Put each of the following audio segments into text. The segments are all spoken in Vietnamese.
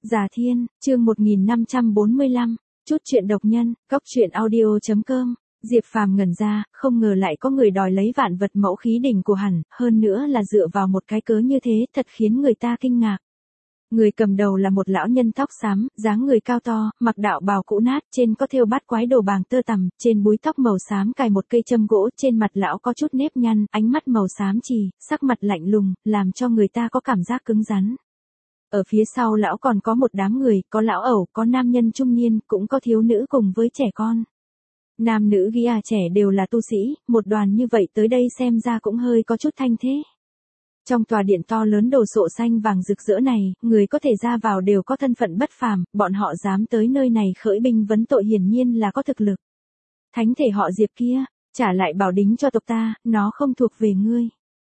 Già Thiên, chương 1545, chút chuyện độc nhân, cóc truyện audio.com. Diệp Phàm ngẩn ra, không ngờ lại có người đòi lấy vạn vật mẫu khí đỉnh của hắn, hơn nữa là dựa vào một cái cớ như thế, thật khiến người ta kinh ngạc. Người cầm đầu là một lão nhân tóc xám, dáng người cao to, mặc đạo bào cũ nát, trên có thêu bát quái đồ bàng tơ tằm, trên búi tóc màu xám cài một cây châm gỗ, trên mặt lão có chút nếp nhăn, ánh mắt màu xám chì, sắc mặt lạnh lùng, làm cho người ta có cảm giác cứng rắn. Ở phía sau lão còn có một đám người, có lão ẩu, có nam nhân trung niên, cũng có thiếu nữ cùng với trẻ con. Nam nữ ghi trẻ đều là tu sĩ, một đoàn như vậy tới đây xem ra cũng hơi có chút thanh thế. Trong tòa điện to lớn đồ sộ xanh vàng rực rỡ này, người có thể ra vào đều có thân phận bất phàm, bọn họ dám tới nơi này khởi binh vấn tội hiển nhiên là có thực lực. Thánh thể họ Diệp kia, trả lại bảo đính cho tộc ta, nó không thuộc về ngươi.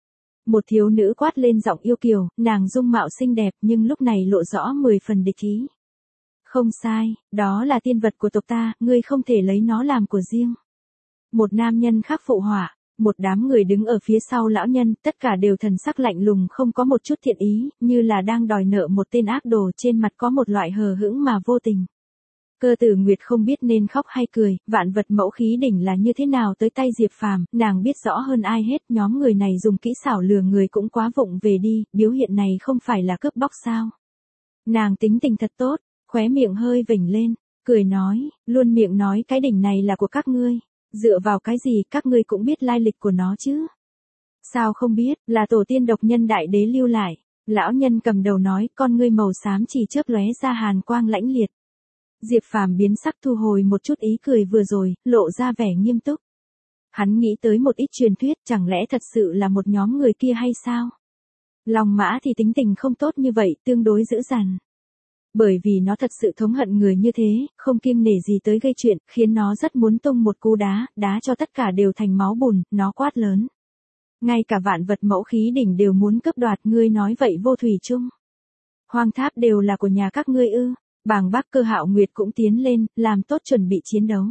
Một thiếu nữ quát lên giọng yêu kiều, nàng dung mạo xinh đẹp nhưng lúc này lộ rõ 10 phần địch ý. Không sai, đó là tiên vật của tộc ta, ngươi không thể lấy nó làm của riêng. Một nam nhân khác phụ họa, một đám người đứng ở phía sau lão nhân, tất cả đều thần sắc lạnh lùng không có một chút thiện ý, như là đang đòi nợ một tên ác đồ, trên mặt có một loại hờ hững mà vô tình. Cơ Tử Nguyệt không biết nên khóc hay cười, vạn vật mẫu khí đỉnh là như thế nào tới tay Diệp Phàm, nàng biết rõ hơn ai hết, nhóm người này dùng kỹ xảo lừa người cũng quá vụng về đi, biểu hiện này không phải là cướp bóc sao. Nàng tính tình thật tốt, khóe miệng hơi vểnh lên, cười nói, luôn miệng nói cái đỉnh này là của các ngươi, dựa vào cái gì các ngươi cũng biết lai lịch của nó chứ. Sao không biết, là tổ tiên độc nhân đại đế lưu lại, lão nhân cầm đầu nói, con ngươi màu xám chỉ chớp lóe ra hàn quang lãnh liệt. Diệp Phàm biến sắc thu hồi một chút ý cười vừa rồi, lộ ra vẻ nghiêm túc. Hắn nghĩ tới một ít truyền thuyết, chẳng lẽ thật sự là một nhóm người kia hay sao? Long Mã thì tính tình không tốt như vậy, tương đối dữ dằn. Bởi vì nó thật sự thống hận người như thế, không kiêng nể gì tới gây chuyện, khiến nó rất muốn tung một cú đá cho tất cả đều thành máu bùn, nó quát lớn. Ngay cả vạn vật mẫu khí đỉnh đều muốn cướp đoạt, ngươi nói vậy vô thủy chung. Hoang tháp đều là của nhà các ngươi ư? Bàng Bác Cơ Hạo Nguyệt cũng tiến lên, làm tốt chuẩn bị chiến đấu.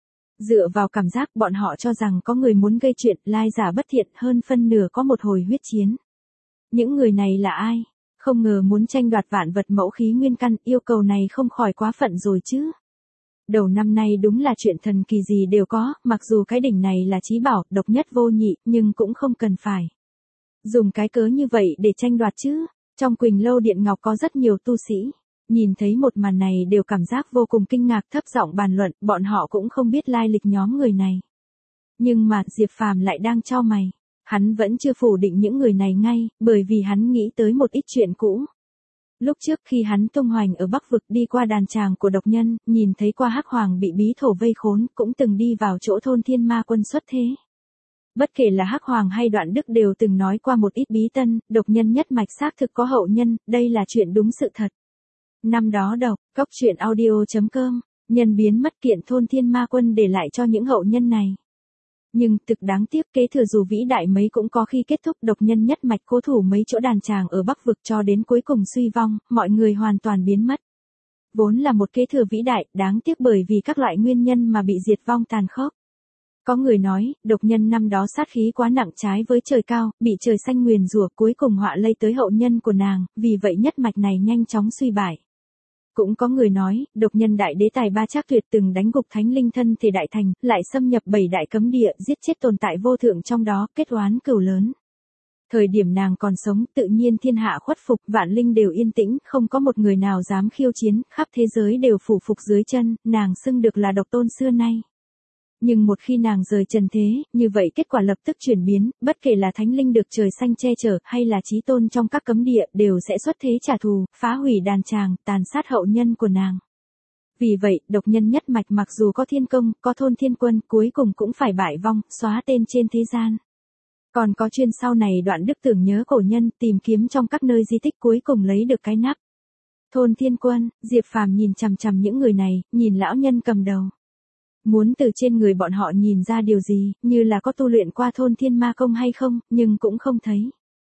Dựa vào cảm giác bọn họ cho rằng có người muốn gây chuyện, lai giả bất thiện, hơn phân nửa có một hồi huyết chiến. Những người này là ai? Không ngờ muốn tranh đoạt vạn vật mẫu khí nguyên căn, yêu cầu này không khỏi quá phận rồi chứ. Đầu năm nay đúng là chuyện thần kỳ gì đều có, mặc dù cái đỉnh này là chí bảo, độc nhất vô nhị, nhưng cũng không cần phải dùng cái cớ như vậy để tranh đoạt chứ. Trong Quỳnh Lâu Điện Ngọc có rất nhiều tu sĩ. Nhìn thấy một màn này đều cảm giác vô cùng kinh ngạc, thấp giọng bàn luận, bọn họ cũng không biết lai lịch nhóm người này. Nhưng mà Diệp Phàm lại đang chau mày. Hắn vẫn chưa phủ định những người này ngay, bởi vì hắn nghĩ tới một ít chuyện cũ. Lúc trước khi hắn tung hoành ở Bắc Vực đi qua đàn tràng của độc nhân, nhìn thấy qua Hắc Hoàng bị bí thổ vây khốn, cũng từng đi vào chỗ thôn Thiên Ma Quân xuất thế. Bất kể là Hắc Hoàng hay Đoạn Đức đều từng nói qua một ít bí tân, độc nhân nhất mạch xác thực có hậu nhân, đây là chuyện đúng sự thật. Năm đó độc, cóc truyện audio.com, nhân biến mất kiện thôn Thiên Ma Quân để lại cho những hậu nhân này. Nhưng thực đáng tiếc kế thừa dù vĩ đại mấy cũng có khi kết thúc, độc nhân nhất mạch cố thủ mấy chỗ đàn tràng ở Bắc Vực cho đến cuối cùng suy vong, mọi người hoàn toàn biến mất. Vốn là một kế thừa vĩ đại, đáng tiếc bởi vì các loại nguyên nhân mà bị diệt vong tàn khốc. Có người nói, độc nhân năm đó sát khí quá nặng trái với trời cao, bị trời xanh nguyền rủa, cuối cùng họa lây tới hậu nhân của nàng, vì vậy nhất mạch này nhanh chóng suy bại. Cũng có người nói, độc nhân đại đế tài ba Trác Tuyệt từng đánh gục thánh linh thân thể đại thành, lại xâm nhập 7 đại cấm địa, giết chết tồn tại vô thượng trong đó, kết oán cừu lớn. Thời điểm nàng còn sống, tự nhiên thiên hạ khuất phục, vạn linh đều yên tĩnh, không có một người nào dám khiêu chiến, khắp thế giới đều phủ phục dưới chân, nàng xưng được là độc tôn xưa nay. Nhưng một khi nàng rời trần thế, như vậy kết quả lập tức chuyển biến, bất kể là thánh linh được trời xanh che chở, hay là chí tôn trong các cấm địa, đều sẽ xuất thế trả thù, phá hủy đàn tràng, tàn sát hậu nhân của nàng. Vì vậy, độc nhân nhất mạch mặc dù có thiên công, có thôn thiên quân, cuối cùng cũng phải bại vong, xóa tên trên thế gian. Còn có chuyên sau này Đoạn Đức tưởng nhớ cổ nhân, tìm kiếm trong các nơi di tích, cuối cùng lấy được cái nắp. Thôn thiên quân, Diệp Phàm nhìn chằm chằm những người này, nhìn lão nhân cầm đầu. Muốn từ trên người bọn họ nhìn ra điều gì, như là có tu luyện qua thôn thiên ma công hay không, nhưng cũng không thấy.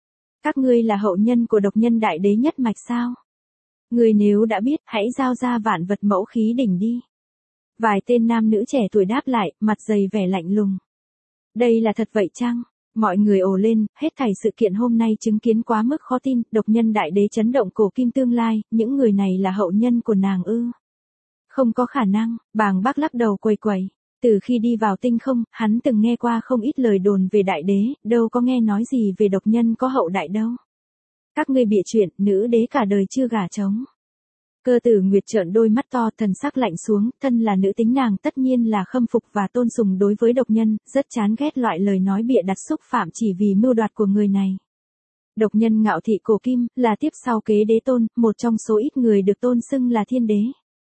Các ngươi là hậu nhân của độc nhân đại đế nhất mạch sao? Ngươi nếu đã biết, hãy giao ra vạn vật mẫu khí đỉnh đi. Vài tên nam nữ trẻ tuổi đáp lại, mặt dày vẻ lạnh lùng. Đây là thật vậy chăng? Mọi người ồ lên, hết thảy sự kiện hôm nay chứng kiến quá mức khó tin, độc nhân đại đế chấn động cổ kim tương lai, những người này là hậu nhân của nàng ư? Không có khả năng, Bàng Bác lắc đầu quầy quầy. Từ khi đi vào tinh không, hắn từng nghe qua không ít lời đồn về đại đế, đâu có nghe nói gì về độc nhân có hậu đại đâu. Các ngươi bịa chuyện, nữ đế cả đời chưa gả chồng. Cơ Tử Nguyệt trợn đôi mắt to, thần sắc lạnh xuống, thân là nữ tính nàng tất nhiên là khâm phục và tôn sùng đối với độc nhân, rất chán ghét loại lời nói bịa đặt xúc phạm chỉ vì mưu đoạt của người này. Độc nhân ngạo thị cổ kim, là tiếp sau kế đế tôn, một trong số ít người được tôn xưng là thiên đế.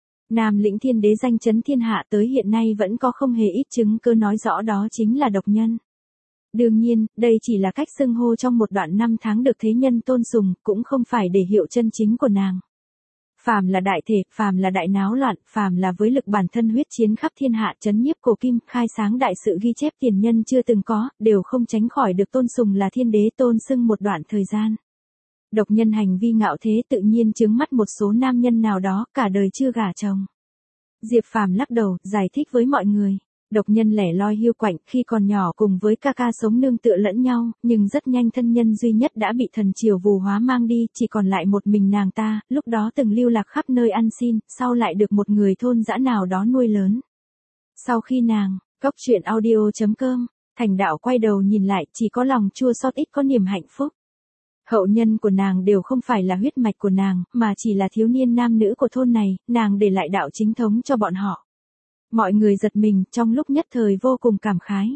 Nam lĩnh thiên đế danh chấn thiên hạ tới hiện nay vẫn có không hề ít chứng cứ nói rõ đó chính là độc nhân. Đương nhiên, đây chỉ là cách xưng hô trong một đoạn năm tháng được thế nhân tôn sùng, cũng không phải để hiệu chân chính của nàng. Phàm là đại thể, phàm là đại náo loạn, phàm là với lực bản thân huyết chiến khắp thiên hạ chấn nhiếp cổ kim, khai sáng đại sự ghi chép tiền nhân chưa từng có, đều không tránh khỏi được tôn sùng là thiên đế tôn xưng một đoạn thời gian. Độc nhân hành vi ngạo thế tự nhiên chướng mắt một số nam nhân nào đó, cả đời chưa gả chồng. Diệp Phàm lắc đầu, giải thích với mọi người. Độc nhân lẻ loi hiu quạnh, khi còn nhỏ cùng với ca ca sống nương tựa lẫn nhau, nhưng rất nhanh thân nhân duy nhất đã bị thần triều vù hóa mang đi, chỉ còn lại một mình nàng ta, lúc đó từng lưu lạc khắp nơi ăn xin, sau lại được một người thôn dã nào đó nuôi lớn. Sau khi nàng, Cốc Truyện Audio.com, Thành Đạo quay đầu nhìn lại, chỉ có lòng chua xót ít có niềm hạnh phúc. Hậu nhân của nàng đều không phải là huyết mạch của nàng, mà chỉ là thiếu niên nam nữ của thôn này, nàng để lại đạo chính thống cho bọn họ. Mọi người giật mình, trong lúc nhất thời vô cùng cảm khái.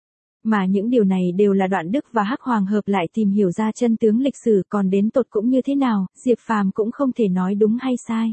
Mà những điều này đều là Đoạn Đức và Hắc Hoàng hợp lại tìm hiểu ra chân tướng lịch sử, còn đến tột cũng như thế nào, Diệp Phàm cũng không thể nói đúng hay sai.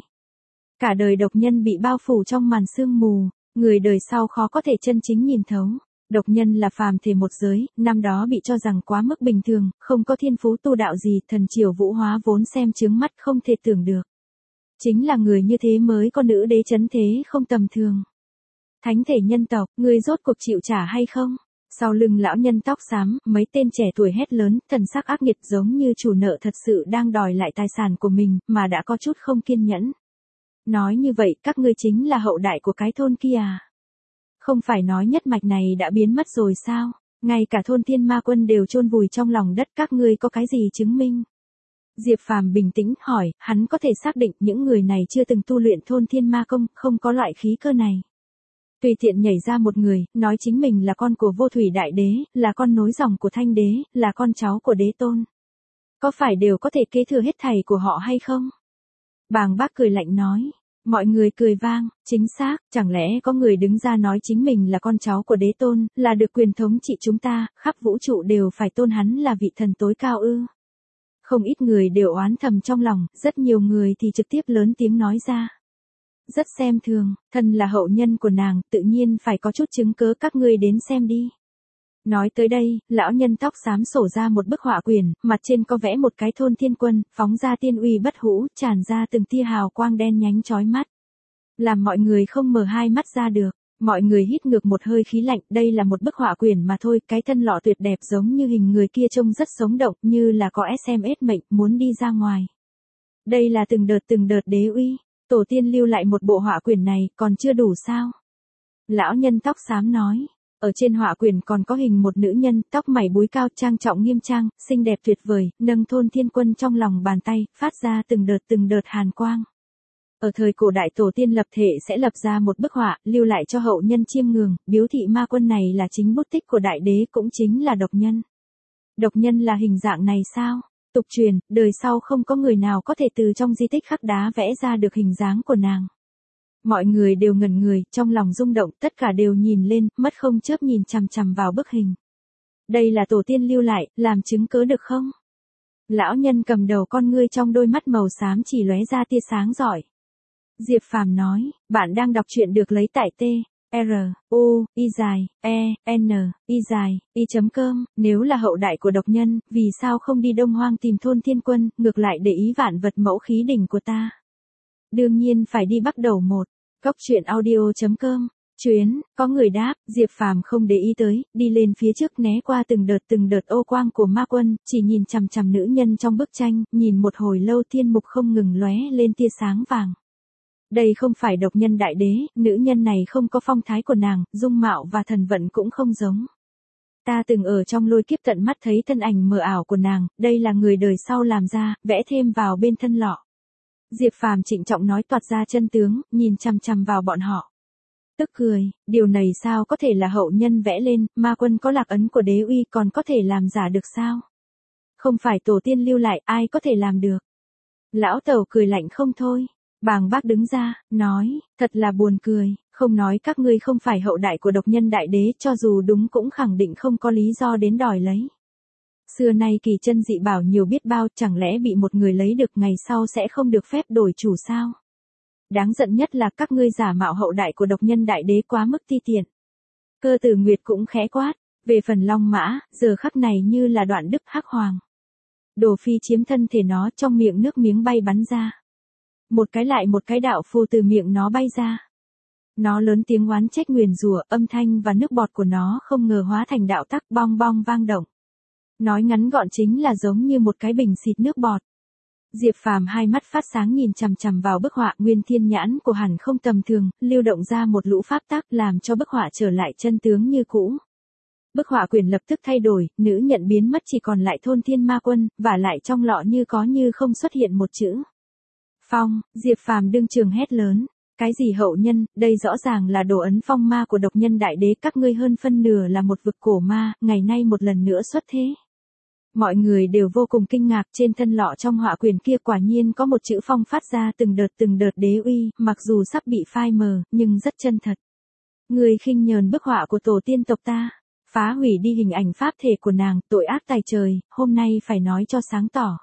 Cả đời độc nhân bị bao phủ trong màn sương mù, người đời sau khó có thể chân chính nhìn thấu. Độc nhân là phàm thể một giới, năm đó bị cho rằng quá mức bình thường, không có thiên phú tu đạo gì, thần triều vũ hóa vốn xem chướng mắt không thể tưởng được. Chính là người như thế mới có nữ đế chấn thế không tầm thường. Thánh thể nhân tộc, người rốt cuộc chịu trả hay không? Sau lưng lão nhân tóc xám, mấy tên trẻ tuổi hét lớn, thần sắc ác nghiệt giống như chủ nợ thật sự đang đòi lại tài sản của mình, mà đã có chút không kiên nhẫn. Nói như vậy, các ngươi chính là hậu đại của cái thôn kia à? Không phải nói nhất mạch này đã biến mất rồi sao? Ngay cả thôn Thiên Ma Quân đều chôn vùi trong lòng đất, các ngươi có cái gì chứng minh? Diệp Phàm bình tĩnh hỏi, hắn có thể xác định những người này chưa từng tu luyện thôn Thiên Ma Công, không có loại khí cơ này. Tùy tiện nhảy ra một người, nói chính mình là con của Vô Thủy Đại Đế, là con nối dòng của Thanh Đế, là con cháu của Đế Tôn. Có phải đều có thể kế thừa hết thảy của họ hay không? Bàng Bác cười lạnh nói. Mọi người cười vang, chính xác, chẳng lẽ có người đứng ra nói chính mình là con cháu của Đế Tôn, là được quyền thống trị chúng ta, khắp vũ trụ đều phải tôn hắn là vị thần tối cao ư? Không ít người đều oán thầm trong lòng, rất nhiều người thì trực tiếp lớn tiếng nói ra. Rất xem thường, thân là hậu nhân của nàng, tự nhiên phải có chút chứng cớ, các ngươi đến xem đi. Nói tới đây, lão nhân tóc xám sổ ra một bức họa quyển, mặt trên có vẽ một cái thôn thiên quân, phóng ra tiên uy bất hủ, tràn ra từng tia hào quang đen nhánh chói mắt. Làm mọi người không mở hai mắt ra được, mọi người hít ngược một hơi khí lạnh, đây là một bức họa quyển mà thôi, cái thân lọ tuyệt đẹp giống như hình người kia trông rất sống động, như là có SMS mệnh, muốn đi ra ngoài. Đây là từng đợt đế uy, tổ tiên lưu lại một bộ họa quyển này, còn chưa đủ sao? Lão nhân tóc xám nói. Ở trên họa quyển còn có hình một nữ nhân, tóc mày búi cao, trang trọng nghiêm trang, xinh đẹp tuyệt vời, nâng thôn thiên quân trong lòng bàn tay, phát ra từng đợt hàn quang. Ở thời cổ đại tổ tiên lập thể sẽ lập ra một bức họa, lưu lại cho hậu nhân chiêm ngưỡng, biếu thị ma quân này là chính bút tích của đại đế, cũng chính là độc nhân. Độc nhân là hình dạng này sao? Tục truyền, đời sau không có người nào có thể từ trong di tích khắc đá vẽ ra được hình dáng của nàng. Mọi người đều ngẩn người, trong lòng rung động, tất cả đều nhìn lên, mắt không chớp nhìn chằm chằm vào bức hình. Đây là tổ tiên lưu lại, làm chứng cớ được không? Lão nhân cầm đầu, con ngươi trong đôi mắt màu xám chỉ lóe ra tia sáng rọi. Diệp Phàm nói, bạn đang đọc truyện được lấy tại T, R, U, I dài, E, N, I dài, I.com, nếu là hậu đại của độc nhân, vì sao không đi Đông Hoang tìm thôn thiên quân, ngược lại để ý vạn vật mẫu khí đỉnh của ta? Đương nhiên phải đi Bắc Đầu một. Cốc Truyện Audio.com. Chuyến, có người đáp, Diệp Phàm không để ý tới, đi lên phía trước né qua từng đợt ô quang của ma quân, chỉ nhìn chằm chằm nữ nhân trong bức tranh, nhìn một hồi lâu thiên mục không ngừng lóe lên tia sáng vàng. Đây không phải độc nhân đại đế, nữ nhân này không có phong thái của nàng, dung mạo và thần vận cũng không giống. Ta từng ở trong lôi kiếp tận mắt thấy thân ảnh mờ ảo của nàng, đây là người đời sau làm ra, vẽ thêm vào bên thân lọ. Diệp Phàm trịnh trọng nói toạc ra chân tướng, nhìn chằm chằm vào bọn họ. Tức cười, điều này sao có thể là hậu nhân vẽ lên, ma quân có lạc ấn của đế uy còn có thể làm giả được sao? Không phải tổ tiên lưu lại, ai có thể làm được? Lão Tẩu cười lạnh không thôi. Bàng Bác đứng ra, nói, thật là buồn cười, không nói các ngươi không phải hậu đại của độc nhân đại đế, cho dù đúng cũng khẳng định không có lý do đến đòi lấy. Xưa nay kỳ chân dị bảo nhiều biết bao, chẳng lẽ bị một người lấy được ngày sau sẽ không được phép đổi chủ sao? Đáng giận nhất là các ngươi giả mạo hậu đại của độc nhân đại đế quá mức ti tiện. Cơ Tử Nguyệt cũng khẽ quát, về phần Long Mã, giờ khắc này như là đoạn đức hắc hoàng. Đồ Phi chiếm thân thể nó, trong miệng nước miếng bay bắn ra. Một cái lại một cái đạo phù từ miệng nó bay ra. Nó lớn tiếng oán trách nguyền rủa, âm thanh và nước bọt của nó không ngờ hóa thành đạo tắc bong bong vang động. Nói ngắn gọn chính là giống như một cái bình xịt nước bọt. Diệp Phàm hai mắt phát sáng nhìn chằm chằm vào bức họa, nguyên thiên nhãn của hắn không tầm thường, lưu động ra một lũ pháp tắc làm cho bức họa trở lại chân tướng như cũ. Bức họa quyển lập tức thay đổi, nữ nhận biến mất chỉ còn lại thôn thiên ma quân, và lại trong lọ như có như không xuất hiện một chữ. Phong, Diệp Phàm đương trường hét lớn. Cái gì hậu nhân, đây rõ ràng là đồ ấn phong ma của độc nhân đại đế, các ngươi hơn phân nửa là một vực cổ ma, ngày nay một lần nữa xuất thế. Mọi người đều vô cùng kinh ngạc, trên thân lọ trong họa quyển kia quả nhiên có một chữ phong phát ra từng đợt đế uy, mặc dù sắp bị phai mờ, nhưng rất chân thật. Người khinh nhờn bức họa của tổ tiên tộc ta, phá hủy đi hình ảnh pháp thể của nàng, tội ác tày trời, hôm nay phải nói cho sáng tỏ.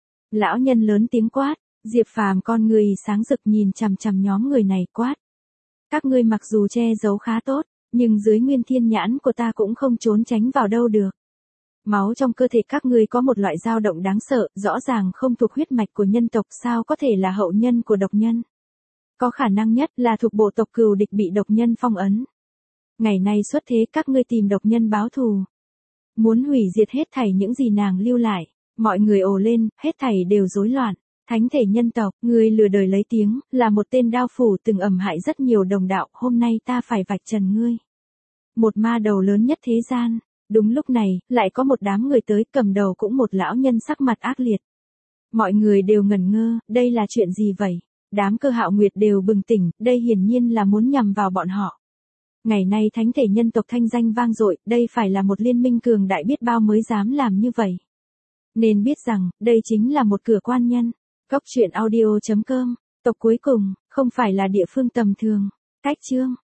Lão nhân lớn tiếng quát, Diệp Phàm con người sáng rực nhìn chằm chằm nhóm người này quát. Các ngươi mặc dù che giấu khá tốt, nhưng dưới nguyên thiên nhãn của ta cũng không trốn tránh vào đâu được. Máu trong cơ thể các ngươi có một loại dao động đáng sợ, rõ ràng không thuộc huyết mạch của nhân tộc, sao có thể là hậu nhân của độc nhân. Có khả năng nhất là thuộc bộ tộc cừu địch bị độc nhân phong ấn. Ngày nay xuất thế các ngươi tìm độc nhân báo thù. Muốn hủy diệt hết thảy những gì nàng lưu lại, mọi người ồ lên, hết thảy đều rối loạn. Thánh thể nhân tộc, ngươi lừa đời lấy tiếng, là một tên đao phủ từng ầm hại rất nhiều đồng đạo, hôm nay ta phải vạch trần ngươi. Một ma đầu lớn nhất thế gian. Đúng lúc này, lại có một đám người tới, cầm đầu cũng một lão nhân sắc mặt ác liệt. Mọi người đều ngẩn ngơ, đây là chuyện gì vậy? Đám Cơ Hạo Nguyệt đều bừng tỉnh, đây hiển nhiên là muốn nhằm vào bọn họ. Ngày nay thánh thể nhân tộc thanh danh vang dội, đây phải là một liên minh cường đại biết bao mới dám làm như vậy. Nên biết rằng, đây chính là một cửa quan nhân. Cốc truyện audio.com, tộc cuối cùng, không phải là địa phương tầm thường. Cách chương.